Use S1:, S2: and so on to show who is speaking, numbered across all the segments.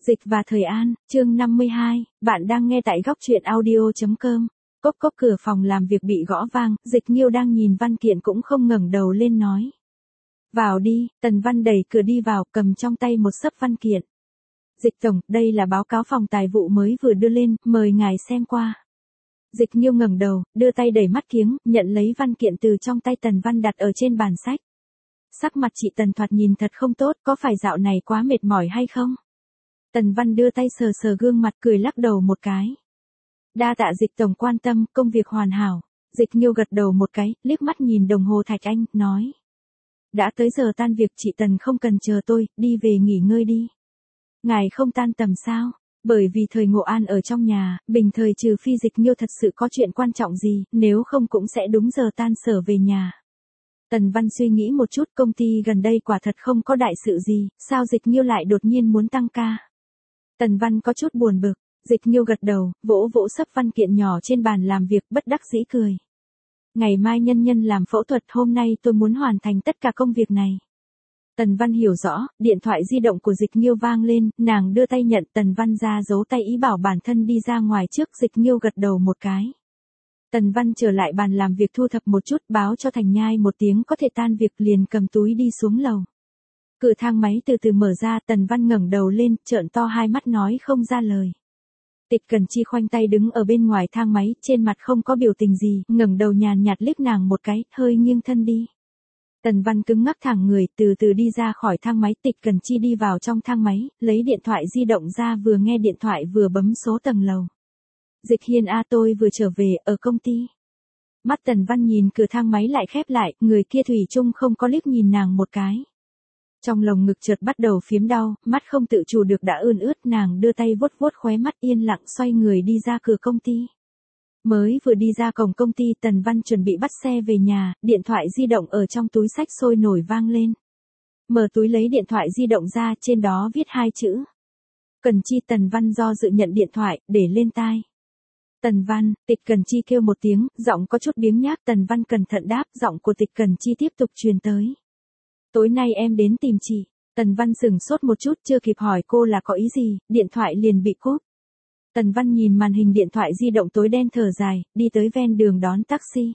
S1: Dịch và Thời An, chương 52, bạn đang nghe tại góc truyện audio.com. Cốc cốc cửa phòng làm việc bị gõ vang, Dịch Nghiêu đang nhìn văn kiện cũng không ngẩng đầu lên nói. Vào đi, Tần Văn đẩy cửa đi vào, cầm trong tay một xấp văn kiện. Dịch tổng, đây là báo cáo phòng tài vụ mới vừa đưa lên, mời ngài xem qua. Dịch Nghiêu ngẩng đầu, đưa tay đẩy mắt kiếng, nhận lấy văn kiện từ trong tay Tần Văn đặt ở trên bàn sách. Sắc mặt chị Tần thoạt nhìn thật không tốt, có phải dạo này quá mệt mỏi hay không? Tần Văn đưa tay sờ sờ gương mặt cười lắc đầu một cái. Đa tạ Dịch tổng quan tâm, công việc hoàn hảo. Dịch Nghiêu gật đầu một cái, liếc mắt nhìn đồng hồ Thạch Anh, nói. Đã tới giờ tan việc, chị Tần không cần chờ tôi, đi về nghỉ ngơi đi. Ngài không tan tầm sao? Bởi vì Thời Ngộ An ở trong nhà, bình thời trừ phi Dịch Nghiêu thật sự có chuyện quan trọng gì, nếu không cũng sẽ đúng giờ tan sở về nhà. Tần Văn suy nghĩ một chút, công ty gần đây quả thật không có đại sự gì, sao Dịch Nghiêu lại đột nhiên muốn tăng ca? Tần Văn có chút buồn bực, Dịch Nghiêu gật đầu, vỗ vỗ xấp văn kiện nhỏ trên bàn làm việc, bất đắc dĩ cười. Ngày mai nhân nhân làm phẫu thuật, hôm nay tôi muốn hoàn thành tất cả công việc này. Tần Văn hiểu rõ, điện thoại di động của Dịch Nghiêu vang lên, nàng đưa tay nhận, Tần Văn ra giấu tay ý bảo bản thân đi ra ngoài trước, Dịch Nghiêu gật đầu một cái. Tần Văn trở lại bàn làm việc thu thập một chút, báo cho Thành Nhai một tiếng có thể tan việc, liền cầm túi đi xuống lầu. Cửa thang máy từ từ mở ra, Tần Văn ngẩng đầu lên, trợn to hai mắt nói không ra lời. Tịch Cần Chi khoanh tay đứng ở bên ngoài thang máy, trên mặt không có biểu tình gì, ngẩng đầu nhàn nhạt liếc nàng một cái, hơi nghiêng thân đi. Tần Văn cứng ngắc thẳng người, từ từ đi ra khỏi thang máy, Tịch Cần Chi đi vào trong thang máy, lấy điện thoại di động ra, vừa nghe điện thoại vừa bấm số tầng lầu. Dịch Hiên a, tôi vừa trở về, ở công ty. Mắt Tần Văn nhìn cửa thang máy lại khép lại, người kia thủy chung không có liếc nhìn nàng một cái. Trong lồng ngực chợt bắt đầu phiếm đau, mắt không tự chủ được đã ươn ướt, nàng đưa tay vuốt vuốt khóe mắt, yên lặng xoay người đi ra cửa công ty. Mới vừa đi ra cổng công ty, Tần Văn chuẩn bị bắt xe về nhà, điện thoại di động ở trong túi xách sôi nổi vang lên. Mở túi lấy điện thoại di động ra, trên đó viết hai chữ. Cần Chi. Tần Văn do dự nhận điện thoại, để lên tai. Tần Văn, Tịch Cần Chi kêu một tiếng, giọng có chút biếng nhác, Tần Văn cẩn thận đáp, giọng của Tịch Cần Chi tiếp tục truyền tới. Tối nay em đến tìm chị. Tần Văn sửng sốt một chút, chưa kịp hỏi cô là có ý gì, điện thoại liền bị cúp. Tần Văn nhìn màn hình điện thoại di động tối đen thở dài, đi tới ven đường đón taxi.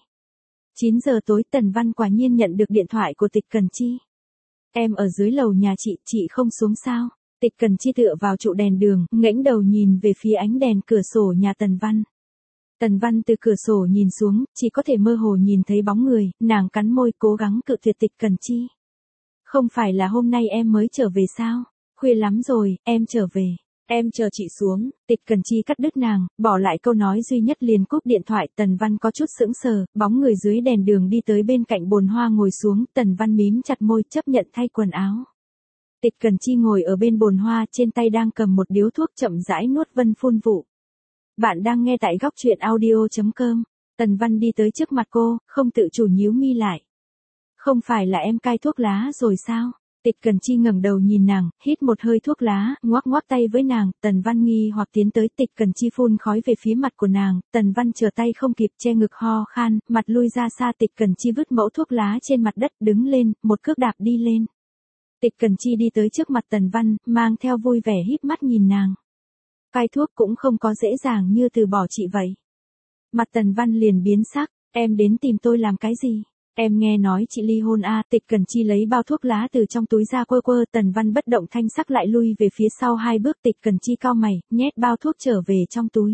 S1: 9 giờ tối, Tần Văn quả nhiên nhận được điện thoại của Tịch Cần Chi. Em ở dưới lầu nhà chị không xuống sao? Tịch Cần Chi tựa vào trụ đèn đường, ngẩng đầu nhìn về phía ánh đèn cửa sổ nhà Tần Văn. Tần Văn từ cửa sổ nhìn xuống, chỉ có thể mơ hồ nhìn thấy bóng người, nàng cắn môi cố gắng cự tuyệt Tịch Cần Chi. Không phải là hôm nay em mới trở về sao? Khuya lắm rồi, em trở về. Em chờ chị xuống. Tịch Cần Chi cắt đứt nàng, bỏ lại câu nói duy nhất liền cúp điện thoại. Tần Văn có chút sững sờ, bóng người dưới đèn đường đi tới bên cạnh bồn hoa ngồi xuống, Tần Văn mím chặt môi chấp nhận thay quần áo. Tịch Cần Chi ngồi ở bên bồn hoa, trên tay đang cầm một điếu thuốc chậm rãi nuốt vân phun vụ. Bạn đang nghe tại góc truyện audio.com. Tần Văn đi tới trước mặt cô, không tự chủ nhíu mi lại. Không phải là em cai thuốc lá rồi sao? Tịch Cần Chi ngẩng đầu nhìn nàng, hít một hơi thuốc lá, ngoắc ngoắc tay với nàng, Tần Văn nghi hoặc tiến tới, Tịch Cần Chi phun khói về phía mặt của nàng, Tần Văn trở tay không kịp, che ngực ho khan, mặt lui ra xa, Tịch Cần Chi vứt mẫu thuốc lá trên mặt đất, đứng lên, một cước đạp đi lên. Tịch Cần Chi đi tới trước mặt Tần Văn, mang theo vui vẻ híp mắt nhìn nàng. Cai thuốc cũng không có dễ dàng như từ bỏ chị vậy. Mặt Tần Văn liền biến sắc, em đến tìm tôi làm cái gì? Em nghe nói chị ly hôn à? Tịch Cần Chi lấy bao thuốc lá từ trong túi ra quơ quơ, Tần Văn bất động thanh sắc lại lui về phía sau hai bước, Tịch Cần Chi cau mày, nhét bao thuốc trở về trong túi.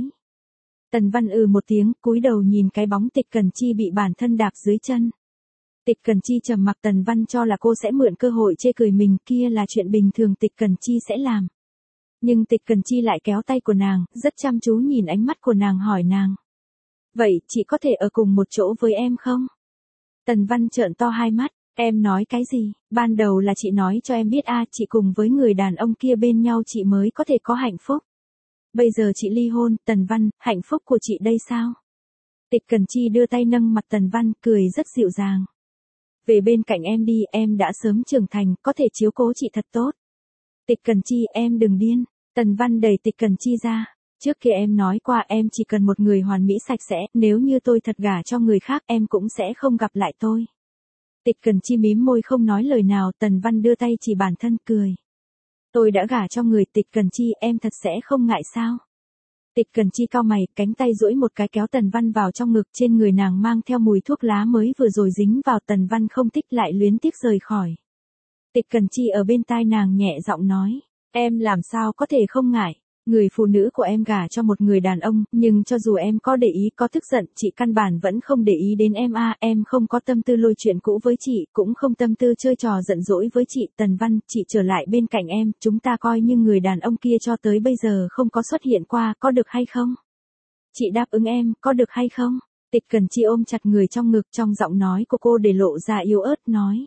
S1: Tần Văn một tiếng, cúi đầu nhìn cái bóng Tịch Cần Chi bị bản thân đạp dưới chân. Tịch Cần Chi trầm mặc, Tần Văn cho là cô sẽ mượn cơ hội chê cười mình, kia là chuyện bình thường Tịch Cần Chi sẽ làm. Nhưng Tịch Cần Chi lại kéo tay của nàng, rất chăm chú nhìn ánh mắt của nàng hỏi nàng. Vậy, chị có thể ở cùng một chỗ với em không? Tần Văn trợn to hai mắt, em nói cái gì? Ban đầu là chị nói cho em biết chị cùng với người đàn ông kia bên nhau chị mới có thể có hạnh phúc. Bây giờ chị ly hôn, Tần Văn, hạnh phúc của chị đây sao? Tịch Cần Chi đưa tay nâng mặt Tần Văn, cười rất dịu dàng. Về bên cạnh em đi, em đã sớm trưởng thành, có thể chiếu cố chị thật tốt. Tịch Cần Chi, em đừng điên. Tần Văn đẩy Tịch Cần Chi ra. Trước kia em nói qua em chỉ cần một người hoàn mỹ sạch sẽ, nếu như tôi thật gả cho người khác em cũng sẽ không gặp lại tôi. Tịch Cần Chi mím môi không nói lời nào, Tần Văn đưa tay chỉ bản thân cười. Tôi đã gả cho người Tịch Cần Chi, em thật sẽ không ngại sao? Tịch Cần Chi cau mày, cánh tay duỗi một cái kéo Tần Văn vào trong ngực, trên người nàng mang theo mùi thuốc lá mới vừa rồi dính vào. Tần Văn không thích lại luyến tiếc rời khỏi. Tịch Cần Chi ở bên tai nàng nhẹ giọng nói, em làm sao có thể không ngại, người phụ nữ của em gả cho một người đàn ông, nhưng cho dù em có để ý có tức giận, chị căn bản vẫn không để ý đến em à, em không có tâm tư lôi chuyện cũ với chị, cũng không tâm tư chơi trò giận dỗi với chị. Tần Văn, chị trở lại bên cạnh em, chúng ta coi như người đàn ông kia cho tới bây giờ không có xuất hiện qua, có được hay không? Chị đáp ứng em, có được hay không? Tịch Cần Chi ôm chặt người trong ngực, trong giọng nói của cô để lộ ra yếu ớt nói.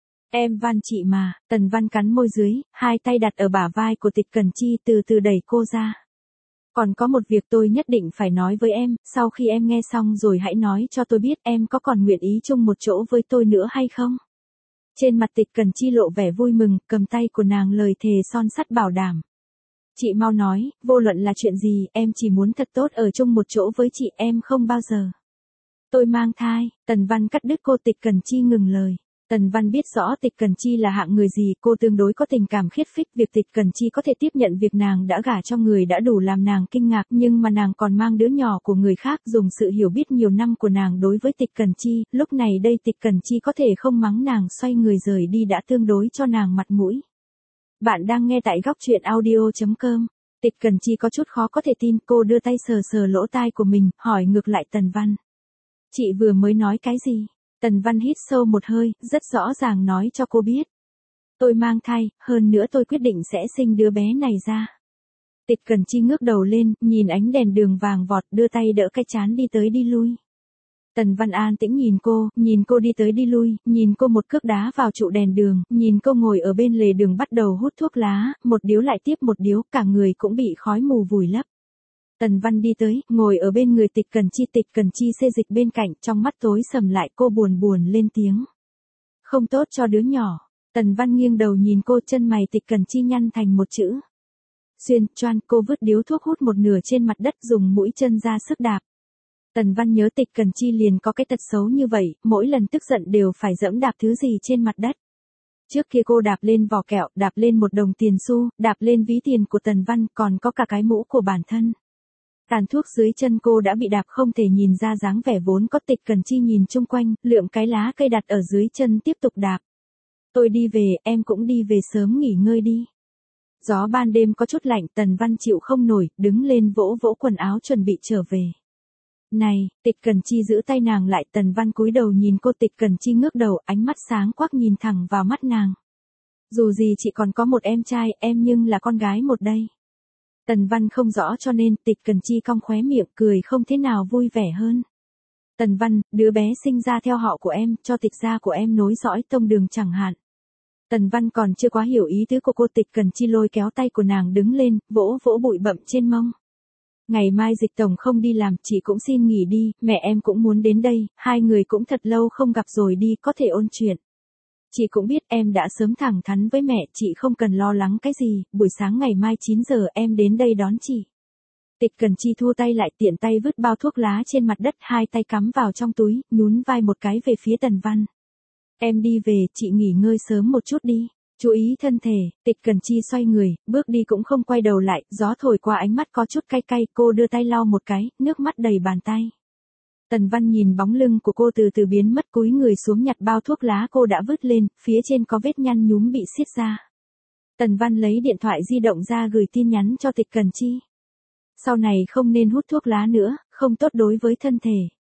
S1: Em van chị mà. Tần Văn cắn môi dưới, hai tay đặt ở bả vai của Tịch Cần Chi, từ từ đẩy cô ra. Còn có một việc tôi nhất định phải nói với em, sau khi em nghe xong rồi hãy nói cho tôi biết em có còn nguyện ý chung một chỗ với tôi nữa hay không? Trên mặt Tịch Cần Chi lộ vẻ vui mừng, cầm tay của nàng lời thề son sắt bảo đảm. Chị mau nói, vô luận là chuyện gì, em chỉ muốn thật tốt ở chung một chỗ với chị, em không bao giờ. Tôi mang thai. Tần Văn cắt đứt cô. Tịch Cần Chi ngừng lời. Tần Văn biết rõ Tịch Cần Chi là hạng người gì, cô tương đối có tình cảm khiết phích, việc Tịch Cần Chi có thể tiếp nhận việc nàng đã gả cho người đã đủ làm nàng kinh ngạc, nhưng mà nàng còn mang đứa nhỏ của người khác, dùng sự hiểu biết nhiều năm của nàng đối với Tịch Cần Chi, lúc này đây Tịch Cần Chi có thể không mắng nàng xoay người rời đi đã tương đối cho nàng mặt mũi. Bạn đang nghe tại góc truyện audio.com. Tịch Cần Chi có chút khó có thể tin, cô đưa tay sờ sờ lỗ tai của mình, hỏi ngược lại Tần Văn. Chị vừa mới nói cái gì? Tần Văn hít sâu một hơi, rất rõ ràng nói cho cô biết. Tôi mang thai, hơn nữa tôi quyết định sẽ sinh đứa bé này ra. Tịch Cần Chi ngước đầu lên, nhìn ánh đèn đường vàng vọt, đưa tay đỡ cái trán đi tới đi lui. Tần Văn an tĩnh nhìn cô đi tới đi lui, nhìn cô một cước đá vào trụ đèn đường, nhìn cô ngồi ở bên lề đường bắt đầu hút thuốc lá, một điếu lại tiếp một điếu, cả người cũng bị khói mù vùi lấp. Tần Văn đi tới, ngồi ở bên người Tịch Cần Chi. Tịch Cần Chi xê dịch bên cạnh, trong mắt tối sầm lại, cô buồn buồn lên tiếng. Không tốt cho đứa nhỏ. Tần Văn nghiêng đầu nhìn cô, chân mày Tịch Cần Chi nhăn thành một chữ. Xuyên, choan, cô vứt điếu thuốc hút một nửa trên mặt đất, dùng mũi chân ra sức đạp. Tần Văn nhớ Tịch Cần Chi liền có cái tật xấu như vậy, mỗi lần tức giận đều phải dẫm đạp thứ gì trên mặt đất. Trước kia cô đạp lên vỏ kẹo, đạp lên một đồng tiền xu, đạp lên ví tiền của Tần Văn, còn có cả cái mũ của bản thân. Tàn thuốc dưới chân cô đã bị đạp không thể nhìn ra dáng vẻ vốn có. Tịch Cần Chi nhìn chung quanh, lượm cái lá cây đặt ở dưới chân tiếp tục đạp. Tôi đi về, em cũng đi về sớm nghỉ ngơi đi. Gió ban đêm có chút lạnh, Tần Văn chịu không nổi, đứng lên vỗ vỗ quần áo chuẩn bị trở về. Này, Tịch Cần Chi giữ tay nàng lại. Tần Văn cúi đầu nhìn cô. Tịch Cần Chi ngước đầu, ánh mắt sáng quắc nhìn thẳng vào mắt nàng. Dù gì chị còn có một em trai, em nhưng là con gái một đây. Tần Văn không rõ cho nên Tịch Cần Chi cong khóe miệng, cười không thế nào vui vẻ hơn. Tần Văn, đứa bé sinh ra theo họ của em, cho Tịch gia của em nối dõi tông đường chẳng hạn. Tần Văn còn chưa quá hiểu ý tứ của cô. Tịch Cần Chi lôi kéo tay của nàng đứng lên, vỗ vỗ bụi bặm trên mông. Ngày mai Dịch tổng không đi làm, chị cũng xin nghỉ đi, mẹ em cũng muốn đến đây, hai người cũng thật lâu không gặp rồi đi, có thể ôn chuyện. Chị cũng biết em đã sớm thẳng thắn với mẹ, chị không cần lo lắng cái gì, buổi sáng ngày mai 9 giờ em đến đây đón chị. Tịch Cần Chi thua tay lại, tiện tay vứt bao thuốc lá trên mặt đất, hai tay cắm vào trong túi, nhún vai một cái về phía Tần Văn. Em đi về, chị nghỉ ngơi sớm một chút đi. Chú ý thân thể. Tịch Cần Chi xoay người, bước đi cũng không quay đầu lại, gió thổi qua ánh mắt có chút cay cay, cô đưa tay lau một cái, nước mắt đầy bàn tay. Tần Văn nhìn bóng lưng của cô từ từ biến mất, cúi người xuống nhặt bao thuốc lá cô đã vứt lên, phía trên có vết nhăn nhúm bị xiết ra. Tần Văn lấy điện thoại di động ra gửi tin nhắn cho Tịch Cần Chi. Sau này không nên hút thuốc lá nữa, không tốt đối với thân thể.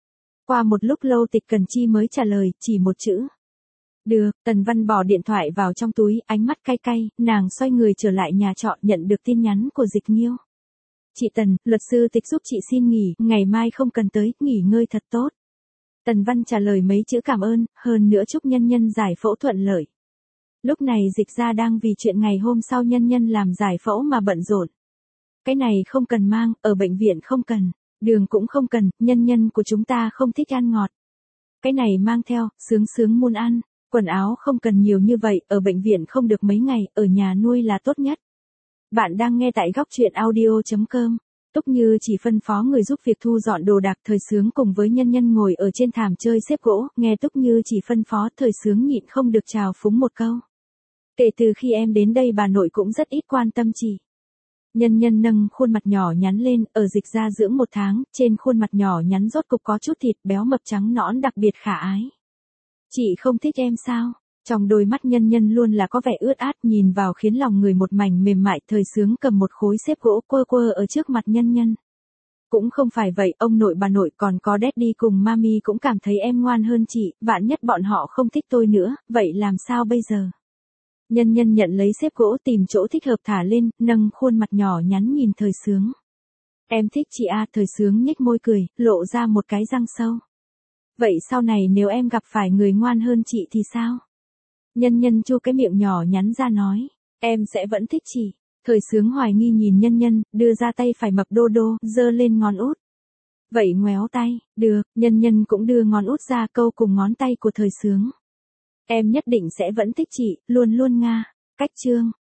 S1: Qua một lúc lâu Tịch Cần Chi mới trả lời, chỉ một chữ. Được. Tần Văn bỏ điện thoại vào trong túi, ánh mắt cay cay, nàng xoay người trở lại nhà trọ, nhận được tin nhắn của Dịch Nghiêu. Chị Tần, luật sư Tịch giúp chị xin nghỉ, ngày mai không cần tới, nghỉ ngơi thật tốt. Tần Văn trả lời mấy chữ cảm ơn, hơn nữa chúc nhân nhân giải phẫu thuận lợi. Lúc này Dịch gia đang vì chuyện ngày hôm sau nhân nhân làm giải phẫu mà bận rộn. Cái này không cần mang, ở bệnh viện không cần, đường cũng không cần, nhân nhân của chúng ta không thích ăn ngọt. Cái này mang theo, sướng sướng muôn ăn. Quần áo không cần nhiều như vậy, ở bệnh viện không được mấy ngày, ở nhà nuôi là tốt nhất. Bạn đang nghe tại góc truyện audio.com. Túc Như chỉ phân phó người giúp việc thu dọn đồ đạc, Thời Sướng cùng với nhân nhân ngồi ở trên thảm chơi xếp gỗ, nghe Túc Như chỉ phân phó, Thời Sướng nhịn không được chào phúng một câu. Kể từ khi em đến đây bà nội cũng rất ít quan tâm chị. Nhân Nhân nâng khuôn mặt nhỏ nhắn lên, ở dịch ra dưỡng 1 tháng, trên khuôn mặt nhỏ nhắn rốt cục có chút thịt béo mập trắng nõn đặc biệt khả ái. Chị không thích em sao? Trong đôi mắt Nhân Nhân luôn là có vẻ ướt át, nhìn vào khiến lòng người một mảnh mềm mại. Thời Sướng cầm một khối xếp gỗ quơ quơ ở trước mặt Nhân Nhân. Cũng không phải vậy, ông nội bà nội còn có Daddy cùng Mami cũng cảm thấy em ngoan hơn chị, vạn nhất bọn họ không thích tôi nữa, vậy làm sao bây giờ? Nhân Nhân nhận lấy xếp gỗ, tìm chỗ thích hợp thả lên, nâng khuôn mặt nhỏ nhắn nhìn Thời Sướng. Em thích chị à? Thời Sướng nhếch môi cười, lộ ra một cái răng sâu. Vậy sau này nếu em gặp phải người ngoan hơn chị thì sao? Nhân Nhân chu cái miệng nhỏ nhắn ra nói, em sẽ vẫn thích chị. Thời Sướng hoài nghi nhìn Nhân Nhân, đưa ra tay phải mập đô đô, giơ lên ngón út. Vậy ngoéo tay, được, Nhân Nhân cũng đưa ngón út ra câu cùng ngón tay của Thời Sướng. Em nhất định sẽ vẫn thích chị, luôn luôn Nga. Cách chương